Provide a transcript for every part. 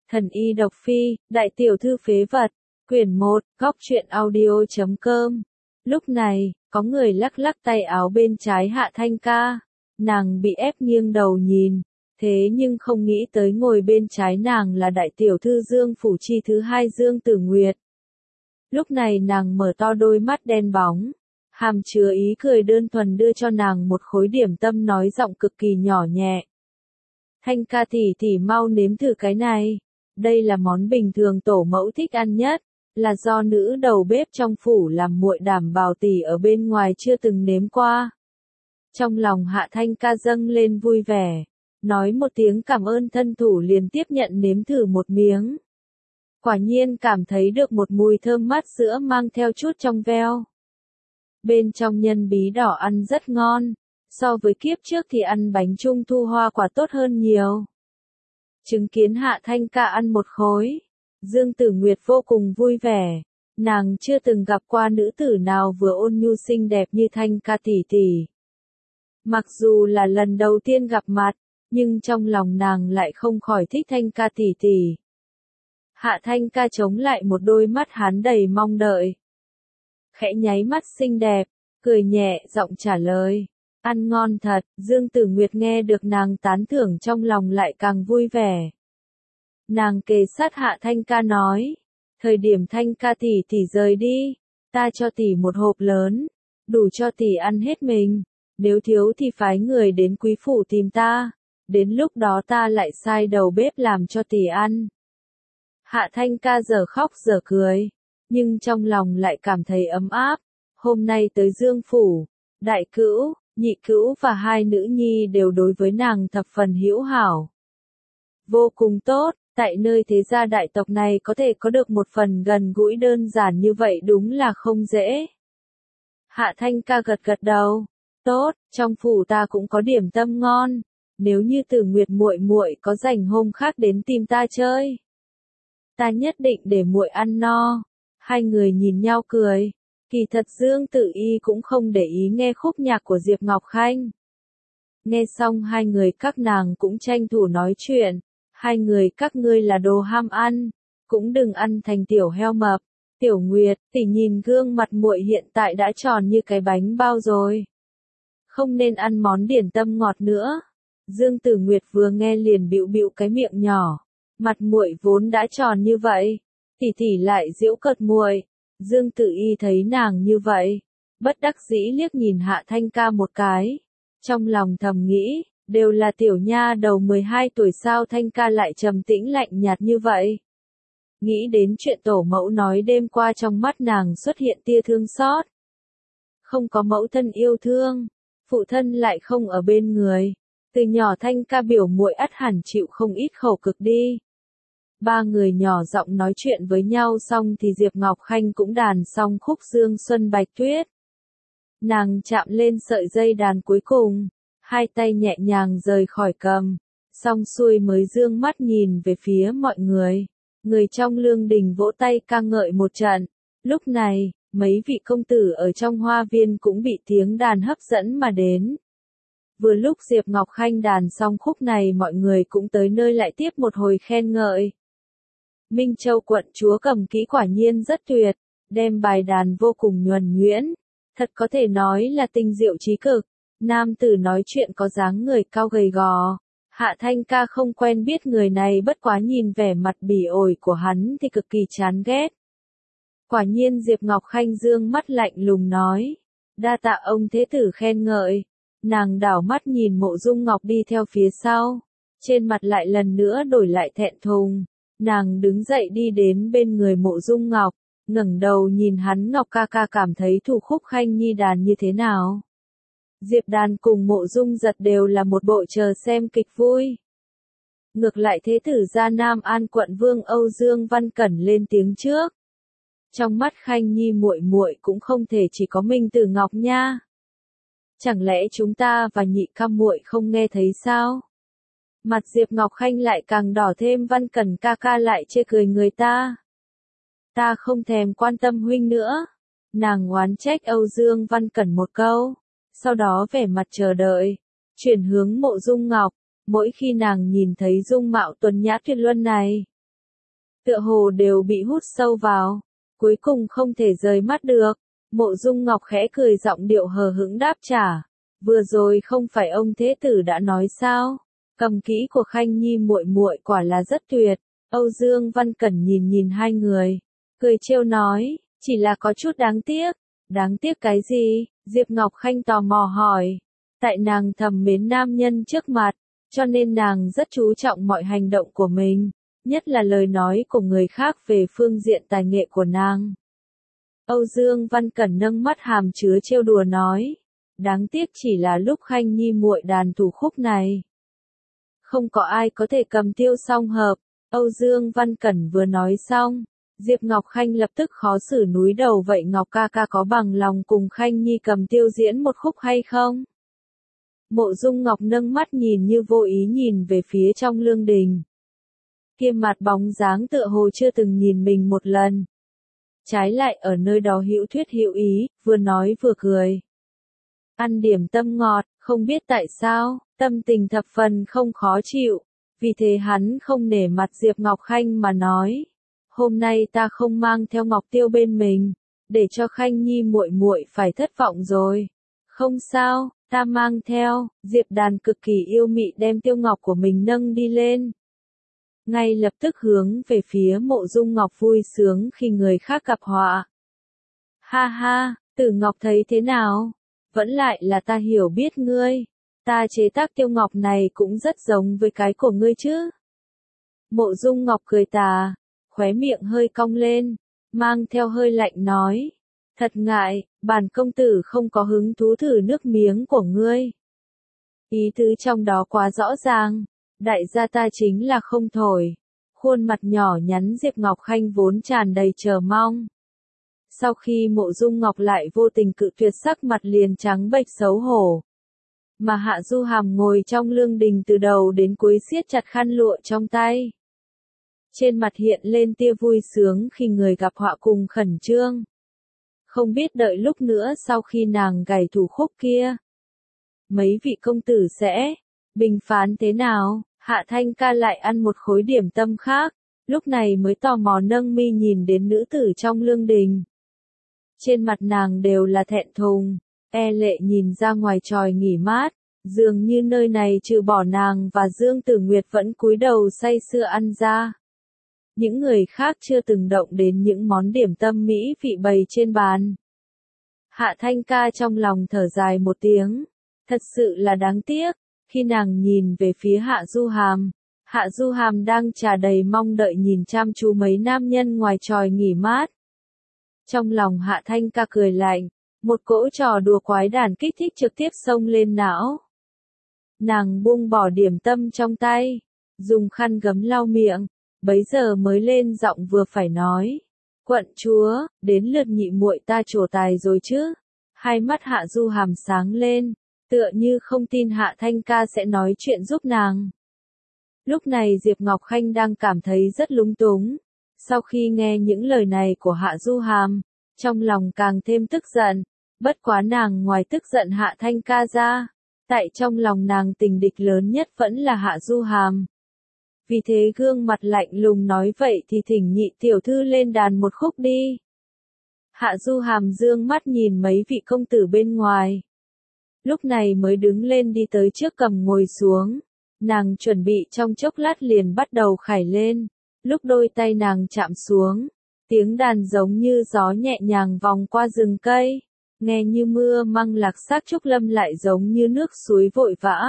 Thần y độc phi, đại tiểu thư phế vật, quyển 1, góc truyện audio.com. Lúc này, có người lắc lắc tay áo bên trái Hạ Thanh Ca. Nàng bị ép nghiêng đầu nhìn, thế nhưng không nghĩ tới ngồi bên trái nàng là đại tiểu thư Dương Phủ Chi thứ hai Dương Tử Nguyệt. Lúc này nàng mở to đôi mắt đen bóng, hàm chứa ý cười đơn thuần đưa cho nàng một khối điểm tâm nói giọng cực kỳ nhỏ nhẹ. Thanh Ca tỷ tỷ mau nếm thử cái này. Đây là món bình thường tổ mẫu thích ăn nhất, là do nữ đầu bếp trong phủ làm, muội đảm bảo tỷ ở bên ngoài chưa từng nếm qua. Trong lòng Hạ Thanh Ca dâng lên vui vẻ, nói một tiếng cảm ơn thân thủ liền tiếp nhận nếm thử một miếng. Quả nhiên cảm thấy được một mùi thơm mát sữa mang theo chút trong veo. Bên trong nhân bí đỏ ăn rất ngon, so với kiếp trước thì ăn bánh trung thu hoa quả tốt hơn nhiều. Chứng kiến Hạ Thanh Ca ăn một khối, Dương Tử Nguyệt vô cùng vui vẻ, nàng chưa từng gặp qua nữ tử nào vừa ôn nhu xinh đẹp như Thanh Ca tỷ tỷ. Mặc dù là lần đầu tiên gặp mặt, nhưng trong lòng nàng lại không khỏi thích Thanh Ca tỷ tỷ. Hạ Thanh Ca chống lại một đôi mắt hắn đầy mong đợi. Khẽ nháy mắt xinh đẹp, cười nhẹ giọng trả lời. Ăn ngon thật, Dương Tử Nguyệt nghe được nàng tán thưởng trong lòng lại càng vui vẻ. Nàng kề sát Hạ Thanh Ca nói, thời điểm Thanh Ca tỷ tỷ rời đi, ta cho tỷ một hộp lớn, đủ cho tỷ ăn hết mình, nếu thiếu thì phái người đến quý phủ tìm ta, đến lúc đó ta lại sai đầu bếp làm cho tỷ ăn. Hạ Thanh Ca giờ khóc giờ cười, nhưng trong lòng lại cảm thấy ấm áp, hôm nay tới Dương Phủ, đại cữu, nhị cữu và hai nữ nhi đều đối với nàng thập phần hữu hảo. Vô cùng tốt, tại nơi thế gia đại tộc này có thể có được một phần gần gũi đơn giản như vậy đúng là không dễ. Hạ Thanh Ca gật gật đầu, tốt, trong phủ ta cũng có điểm tâm ngon, nếu như Tử Nguyệt muội muội có rảnh hôm khác đến tìm ta chơi, ta nhất định để muội ăn no. Hai người nhìn nhau cười. Kỳ thật Dương Tử Y cũng không để ý nghe khúc nhạc của Diệp Ngọc Khanh. Nghe xong hai người các nàng cũng tranh thủ nói chuyện. Hai người các ngươi là đồ ham ăn, cũng đừng ăn thành tiểu heo mập. Tiểu Nguyệt, tỷ nhìn gương mặt muội hiện tại đã tròn như cái bánh bao rồi. Không nên ăn món điển tâm ngọt nữa. Dương Tử Nguyệt vừa nghe liền bĩu bĩu cái miệng nhỏ. Mặt muội vốn đã tròn như vậy, tỷ tỷ lại giễu cợt muội. Dương Tử Y thấy nàng như vậy, bất đắc dĩ liếc nhìn Hạ Thanh Ca một cái. Trong lòng thầm nghĩ, đều là tiểu nha đầu 12 tuổi sao Thanh Ca lại trầm tĩnh lạnh nhạt như vậy. Nghĩ đến chuyện tổ mẫu nói đêm qua trong mắt nàng xuất hiện tia thương xót. Không có mẫu thân yêu thương, phụ thân lại không ở bên người. Từ nhỏ Thanh Ca biểu muội ắt hẳn chịu không ít khổ cực đi. Ba người nhỏ giọng nói chuyện với nhau xong thì Diệp Ngọc Khanh cũng đàn xong khúc Dương Xuân Bạch Tuyết. Nàng chạm lên sợi dây đàn cuối cùng, hai tay nhẹ nhàng rời khỏi cầm, xong xuôi mới dương mắt nhìn về phía mọi người. Người trong lương đình vỗ tay ca ngợi một trận. Lúc này, mấy vị công tử ở trong hoa viên cũng bị tiếng đàn hấp dẫn mà đến. Vừa lúc Diệp Ngọc Khanh đàn xong khúc này mọi người cũng tới nơi lại tiếp một hồi khen ngợi. Minh Châu quận chúa cầm kỹ quả nhiên rất tuyệt, đem bài đàn vô cùng nhuần nhuyễn, thật có thể nói là tinh diệu trí cực. Nam tử nói chuyện có dáng người cao gầy gò, Hạ Thanh Ca không quen biết người này bất quá nhìn vẻ mặt bỉ ổi của hắn thì cực kỳ chán ghét. Quả nhiên Diệp Ngọc Khanh dương mắt lạnh lùng nói, đa tạ ông thế tử khen ngợi. Nàng đảo mắt nhìn Mộ Dung Ngọc đi theo phía sau, trên mặt lại lần nữa đổi lại thẹn thùng. Nàng đứng dậy đi đến bên người Mộ Dung Ngọc, ngẩng đầu nhìn hắn, Ngọc ca ca cảm thấy thủ khúc Khanh Nhi đàn như thế nào? Diệp đàn cùng Mộ Dung Giật đều là một bộ chờ xem kịch vui. Ngược lại thế tử gia Nam An quận vương Âu Dương Văn Cẩn lên tiếng trước. Trong mắt Khanh Nhi muội muội cũng không thể chỉ có Minh Tử Ngọc nha. Chẳng lẽ chúng ta và nhị ca muội không nghe thấy sao? Mặt Diệp Ngọc Khanh lại càng đỏ thêm, Văn Cẩn ca ca lại chê cười người ta. Ta không thèm quan tâm huynh nữa. Nàng oán trách Âu Dương Văn Cẩn một câu, sau đó vẻ mặt chờ đợi, chuyển hướng Mộ Dung Ngọc. Mỗi khi nàng nhìn thấy dung mạo tuấn nhã tuyệt luân này, tựa hồ đều bị hút sâu vào, cuối cùng không thể rời mắt được. Mộ Dung Ngọc khẽ cười giọng điệu hờ hững đáp trả, vừa rồi không phải ông thế tử đã nói sao? Cầm kỹ của Khanh Nhi muội muội quả là rất tuyệt. Âu Dương Văn Cẩn nhìn nhìn hai người, cười trêu nói, chỉ là có chút đáng tiếc. Đáng tiếc cái gì? Diệp Ngọc Khanh tò mò hỏi. Tại nàng thầm mến nam nhân trước mặt, cho nên nàng rất chú trọng mọi hành động của mình, nhất là lời nói của người khác về phương diện tài nghệ của nàng. Âu Dương Văn Cẩn nâng mắt hàm chứa trêu đùa nói, đáng tiếc chỉ là lúc Khanh Nhi muội đàn thủ khúc này. Không có ai có thể cầm tiêu song hợp. Âu Dương Văn Cẩn vừa nói xong, Diệp Ngọc Khanh lập tức khó xử núi đầu, vậy Ngọc ca ca có bằng lòng cùng Khanh Nhi cầm tiêu diễn một khúc hay không? Mộ Dung Ngọc nâng mắt nhìn như vô ý nhìn về phía trong lương đình. Kia mặt bóng dáng tựa hồ chưa từng nhìn mình một lần. Trái lại ở nơi đó hữu thuyết hữu ý, vừa nói vừa cười. Ăn điểm tâm ngọt, không biết tại sao, tâm tình thập phần không khó chịu. Vì thế hắn không nể mặt Diệp Ngọc Khanh mà nói, hôm nay ta không mang theo Ngọc Tiêu bên mình, để cho Khanh Nhi muội muội phải thất vọng rồi. Không sao, ta mang theo. Diệp Đàn cực kỳ yêu mị đem tiêu ngọc của mình nâng đi lên. Ngay lập tức hướng về phía Mộ Dung Ngọc vui sướng khi người khác gặp họa. Ha ha, Tử Ngọc thấy thế nào? Vẫn lại là ta hiểu biết ngươi. Ta chế tác tiêu ngọc này cũng rất giống với cái của ngươi chứ. Mộ Dung Ngọc cười tà, khóe miệng hơi cong lên, mang theo hơi lạnh nói. Thật ngại, bản công tử không có hứng thú thử nước miếng của ngươi. Ý tứ trong đó quá rõ ràng, đại gia ta chính là không thổi. Khuôn mặt nhỏ nhắn Diệp Ngọc Khanh vốn tràn đầy chờ mong. Sau khi Mộ Dung Ngọc lại vô tình cự tuyệt, sắc mặt liền trắng bệch xấu hổ. Mà Hạ Du Hàm ngồi trong lương đình từ đầu đến cuối siết chặt khăn lụa trong tay. Trên mặt hiện lên tia vui sướng khi người gặp họa cùng khẩn trương. Không biết đợi lúc nữa sau khi nàng gảy thủ khúc kia, mấy vị công tử sẽ bình phán thế nào? Hạ Thanh Ca lại ăn một khối điểm tâm khác, lúc này mới tò mò nâng mi nhìn đến nữ tử trong lương đình. Trên mặt nàng đều là thẹn thùng, e lệ nhìn ra ngoài tròi nghỉ mát, dường như nơi này trừ bỏ nàng và Dương Tử Nguyệt vẫn cúi đầu say sưa ăn ra. Những người khác chưa từng động đến những món điểm tâm mỹ vị bày trên bàn. Hạ Thanh Ca trong lòng thở dài một tiếng, thật sự là đáng tiếc. Khi nàng nhìn về phía Hạ Du Hàm đang trà đầy mong đợi nhìn chăm chú mấy nam nhân ngoài tròi nghỉ mát. Trong lòng Hạ Thanh Ca cười lạnh, một cỗ trò đùa quái đản kích thích trực tiếp xông lên não. Nàng buông bỏ điểm tâm trong tay, dùng khăn gấm lau miệng, bấy giờ mới lên giọng vừa phải nói. Quận chúa, đến lượt nhị muội ta trổ tài rồi chứ? Hai mắt Hạ Du Hàm sáng lên, tựa như không tin Hạ Thanh Ca sẽ nói chuyện giúp nàng. Lúc này Diệp Ngọc Khanh đang cảm thấy rất lúng túng. Sau khi nghe những lời này của Hạ Du Hàm, trong lòng càng thêm tức giận. Bất quá nàng ngoài tức giận Hạ Thanh Ca ra, tại trong lòng nàng tình địch lớn nhất vẫn là Hạ Du Hàm. Vì thế gương mặt lạnh lùng nói vậy thì thỉnh nhị tiểu thư lên đàn một khúc đi. Hạ Du Hàm dương mắt nhìn mấy vị công tử bên ngoài. Lúc này mới đứng lên đi tới trước cầm ngồi xuống. Nàng chuẩn bị trong chốc lát liền bắt đầu khải lên. Lúc đôi tay nàng chạm xuống, tiếng đàn giống như gió nhẹ nhàng vòng qua rừng cây. Nghe như mưa măng lạc xác trúc lâm lại giống như nước suối vội vã.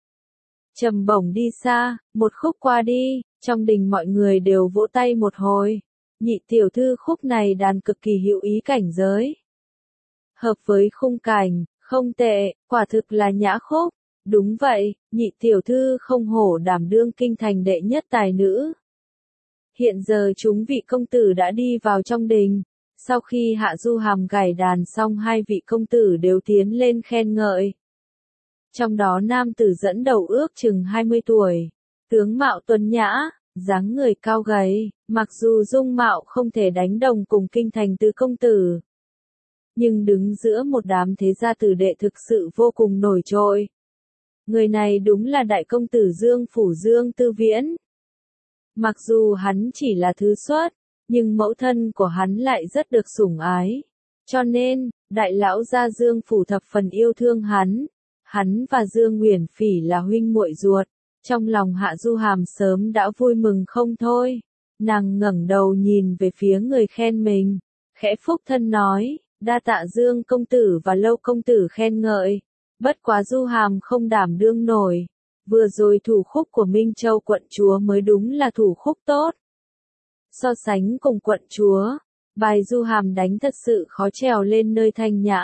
Trầm bổng đi xa, một khúc qua đi, trong đình mọi người đều vỗ tay một hồi. Nhị tiểu thư khúc này đàn cực kỳ hữu ý cảnh giới. Hợp với khung cảnh, không tệ, quả thực là nhã khúc. Đúng vậy, nhị tiểu thư không hổ đảm đương kinh thành đệ nhất tài nữ. Hiện giờ chúng vị công tử đã đi vào trong đình. Sau khi Hạ Du Hàm gảy đàn xong, hai vị công tử đều tiến lên khen ngợi. Trong đó nam tử dẫn đầu ước chừng 20 tuổi, tướng mạo tuấn nhã, dáng người cao gầy, mặc dù dung mạo không thể đánh đồng cùng kinh thành tứ công tử, nhưng đứng giữa một đám thế gia tử đệ thực sự vô cùng nổi trội. Người này đúng là đại công tử Dương Phủ Dương Tư Viễn. Mặc dù hắn chỉ là thứ xuất, nhưng mẫu thân của hắn lại rất được sủng ái. Cho nên, đại lão gia Dương Phủ thập phần yêu thương hắn. Hắn và Dương Uyển Phỉ là huynh muội ruột. Trong lòng Hạ Du Hàm sớm đã vui mừng không thôi. Nàng ngẩng đầu nhìn về phía người khen mình. Khẽ phúc thân nói, đa tạ Dương công tử và Lâu công tử khen ngợi. Bất quá Du Hàm không đảm đương nổi. Vừa rồi thủ khúc của Minh Châu quận chúa mới đúng là thủ khúc tốt. So sánh cùng quận chúa, bài Du Hàm đánh thật sự khó trèo lên nơi thanh nhã.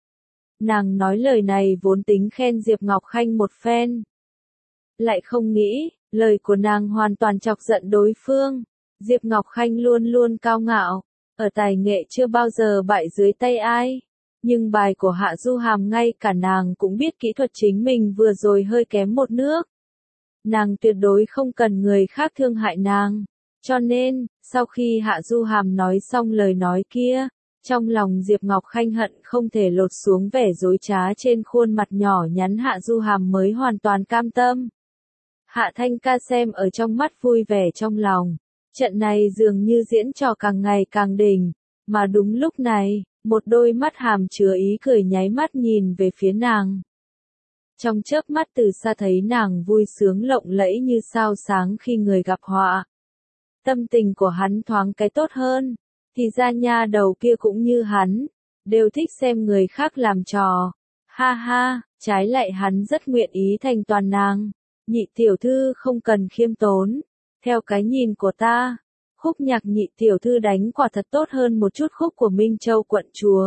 Nàng nói lời này vốn tính khen Diệp Ngọc Khanh một phen. Lại không nghĩ, lời của nàng hoàn toàn chọc giận đối phương. Diệp Ngọc Khanh luôn luôn cao ngạo, ở tài nghệ chưa bao giờ bại dưới tay ai. Nhưng bài của Hạ Du Hàm ngay cả nàng cũng biết kỹ thuật chính mình vừa rồi hơi kém một nước. Nàng tuyệt đối không cần người khác thương hại nàng. Cho nên, sau khi Hạ Du Hàm nói xong lời nói kia, trong lòng Diệp Ngọc Khanh hận không thể lột xuống vẻ dối trá trên khuôn mặt nhỏ nhắn Hạ Du Hàm mới hoàn toàn cam tâm. Hạ Thanh Ca xem ở trong mắt vui vẻ trong lòng. Trận này dường như diễn trò càng ngày càng đỉnh, mà đúng lúc này, một đôi mắt hàm chứa ý cười nháy mắt nhìn về phía nàng. Trong chớp mắt từ xa thấy nàng vui sướng lộng lẫy như sao sáng khi người gặp họa. Tâm tình của hắn thoáng cái tốt hơn, thì ra nha đầu kia cũng như hắn, đều thích xem người khác làm trò. Ha ha, trái lại hắn rất nguyện ý thành toàn nàng. Nhị tiểu thư không cần khiêm tốn. Theo cái nhìn của ta, khúc nhạc nhị tiểu thư đánh quả thật tốt hơn một chút khúc của Minh Châu quận chúa.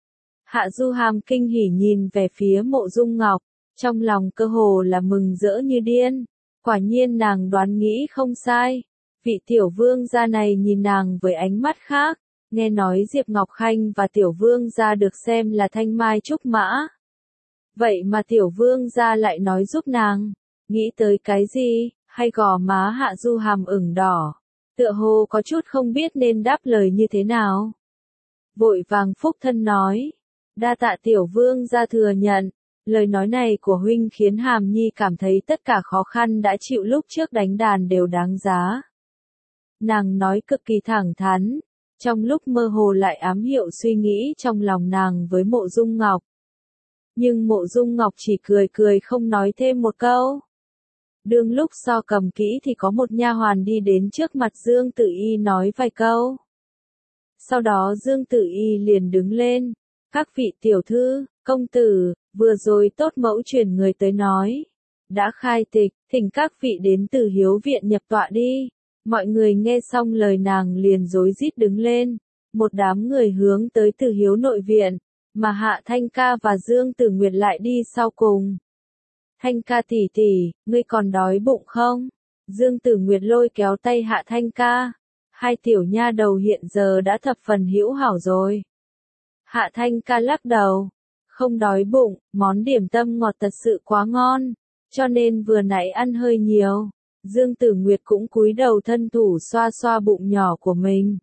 Hạ Du Hàm kinh hỉ nhìn về phía Mộ Dung Ngọc, trong lòng cơ hồ là mừng rỡ như điên. Quả nhiên nàng đoán nghĩ không sai. Vị tiểu vương gia này nhìn nàng với ánh mắt khác, nghe nói Diệp Ngọc Khanh và tiểu vương gia được xem là thanh mai trúc mã. Vậy mà tiểu vương gia lại nói giúp nàng, nghĩ tới cái gì, hay gò má Hạ Du Hàm ửng đỏ, tựa hồ có chút không biết nên đáp lời như thế nào. Vội vàng phúc thân nói, đa tạ tiểu vương gia thừa nhận, lời nói này của huynh khiến Hàm Nhi cảm thấy tất cả khó khăn đã chịu lúc trước đánh đàn đều đáng giá. Nàng nói cực kỳ thẳng thắn, trong lúc mơ hồ lại ám hiệu suy nghĩ trong lòng nàng với Mộ Dung Ngọc. Nhưng Mộ Dung Ngọc chỉ cười cười không nói thêm một câu. Đương lúc so cầm kỹ thì có một nha hoàn đi đến trước mặt Dương Tử Y nói vài câu. Sau đó Dương Tử Y liền đứng lên, các vị tiểu thư, công tử, vừa rồi tốt mẫu truyền người tới nói. Đã khai tịch, thỉnh các vị đến Từ Hiếu viện nhập tọa đi. Mọi người nghe xong lời nàng liền rối rít đứng lên, một đám người hướng tới Từ Hiếu nội viện, mà Hạ Thanh Ca và Dương Tử Nguyệt lại đi sau cùng. Thanh Ca tỷ tỷ, ngươi còn đói bụng không? Dương Tử Nguyệt lôi kéo tay Hạ Thanh Ca. Hai tiểu nha đầu hiện giờ đã thập phần hữu hảo rồi. Hạ Thanh Ca lắc đầu. Không đói bụng, món điểm tâm ngọt thật sự quá ngon, cho nên vừa nãy ăn hơi nhiều. Dương Tử Nguyệt cũng cúi đầu thân thủ xoa xoa bụng nhỏ của mình.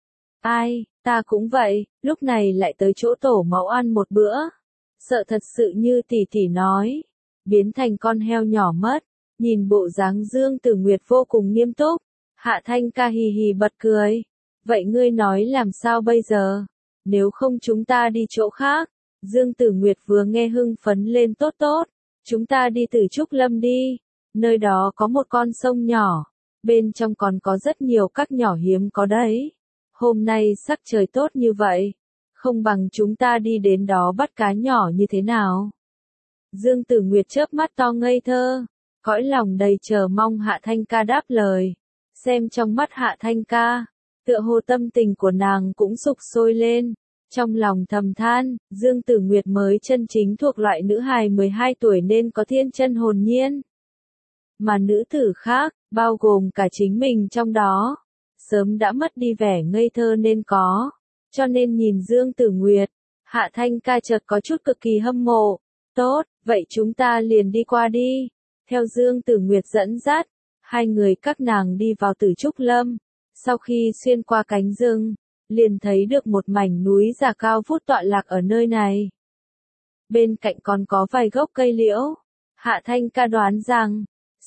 Ai, ta cũng vậy, lúc này lại tới chỗ tổ mẫu ăn một bữa. Sợ thật sự như tỷ tỷ nói, biến thành con heo nhỏ mất. Nhìn bộ dáng Dương Tử Nguyệt vô cùng nghiêm túc, Hạ Thanh Ca hì hì bật cười. Vậy ngươi nói làm sao bây giờ? Nếu không chúng ta đi chỗ khác. Dương Tử Nguyệt vừa nghe hưng phấn lên tốt tốt. Chúng ta đi Tử Trúc Lâm đi. Nơi đó có một con sông nhỏ. Bên trong còn có rất nhiều các nhỏ hiếm có đấy. Hôm nay sắc trời tốt như vậy. Không bằng chúng ta đi đến đó bắt cá nhỏ như thế nào? Dương Tử Nguyệt chớp mắt to ngây thơ. Cõi lòng đầy chờ mong Hạ Thanh Ca đáp lời. Xem trong mắt Hạ Thanh Ca, tựa hồ tâm tình của nàng cũng sục sôi lên. Trong lòng thầm than, Dương Tử Nguyệt mới chân chính thuộc loại nữ hài 12 tuổi nên có thiên chân hồn nhiên. Mà nữ tử khác, bao gồm cả chính mình trong đó, sớm đã mất đi vẻ ngây thơ nên có. Cho nên nhìn Dương Tử Nguyệt, Hạ Thanh Ca chợt có chút cực kỳ hâm mộ. Tốt, vậy chúng ta liền đi qua đi. Theo Dương Tử Nguyệt dẫn dắt, hai người các nàng đi vào Tử Trúc Lâm. Sau khi xuyên qua cánh rừng, liền thấy được một mảnh núi già cao vút tọa lạc ở nơi này. Bên cạnh còn có vài gốc cây liễu. Hạ Thanh Ca đoán rằng,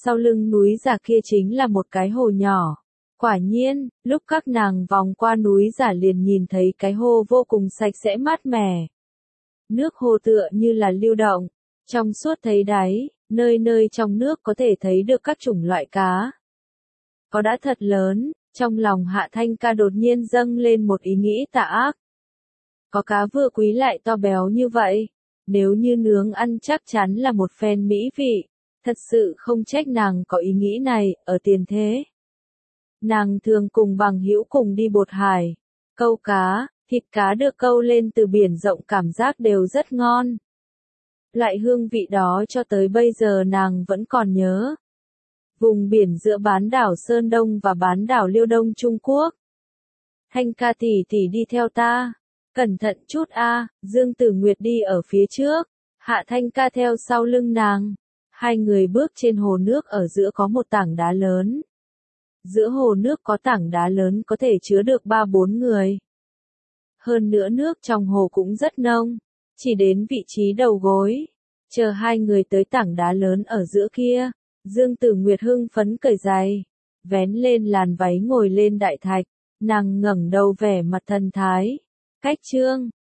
sau lưng núi giả kia chính là một cái hồ nhỏ. Quả nhiên, lúc các nàng vòng qua núi giả liền nhìn thấy cái hồ vô cùng sạch sẽ mát mẻ. Nước hồ tựa như là lưu động, trong suốt thấy đáy, nơi nơi trong nước có thể thấy được các chủng loại cá. Có đã thật lớn, trong lòng Hạ Thanh Ca đột nhiên dâng lên một ý nghĩ tà ác. Có cá vừa quý lại to béo như vậy, nếu như nướng ăn chắc chắn là một phen mỹ vị, thật sự không trách nàng có ý nghĩ này, ở tiền thế. Nàng thường cùng bằng hữu cùng đi bột hải, câu cá, thịt cá được câu lên từ biển rộng cảm giác đều rất ngon. Loại hương vị đó cho tới bây giờ nàng vẫn còn nhớ. Vùng biển giữa bán đảo Sơn Đông và bán đảo Liêu Đông Trung Quốc. Thanh Ca tỷ tỷ đi theo ta. Cẩn thận chút a, Dương Tử Nguyệt đi ở phía trước, Hạ Thanh Ca theo sau lưng nàng. Hai người bước trên hồ nước ở giữa có một tảng đá lớn. Giữa hồ nước có tảng đá lớn có thể chứa được 3-4 người. Hơn nữa nước trong hồ cũng rất nông, chỉ đến vị trí đầu gối. Chờ hai người tới tảng đá lớn ở giữa kia, Dương Tử Nguyệt hưng phấn cởi giày, vén lên làn váy ngồi lên đại thạch, nàng ngẩng đầu vẻ mặt thần thái. Cách trương,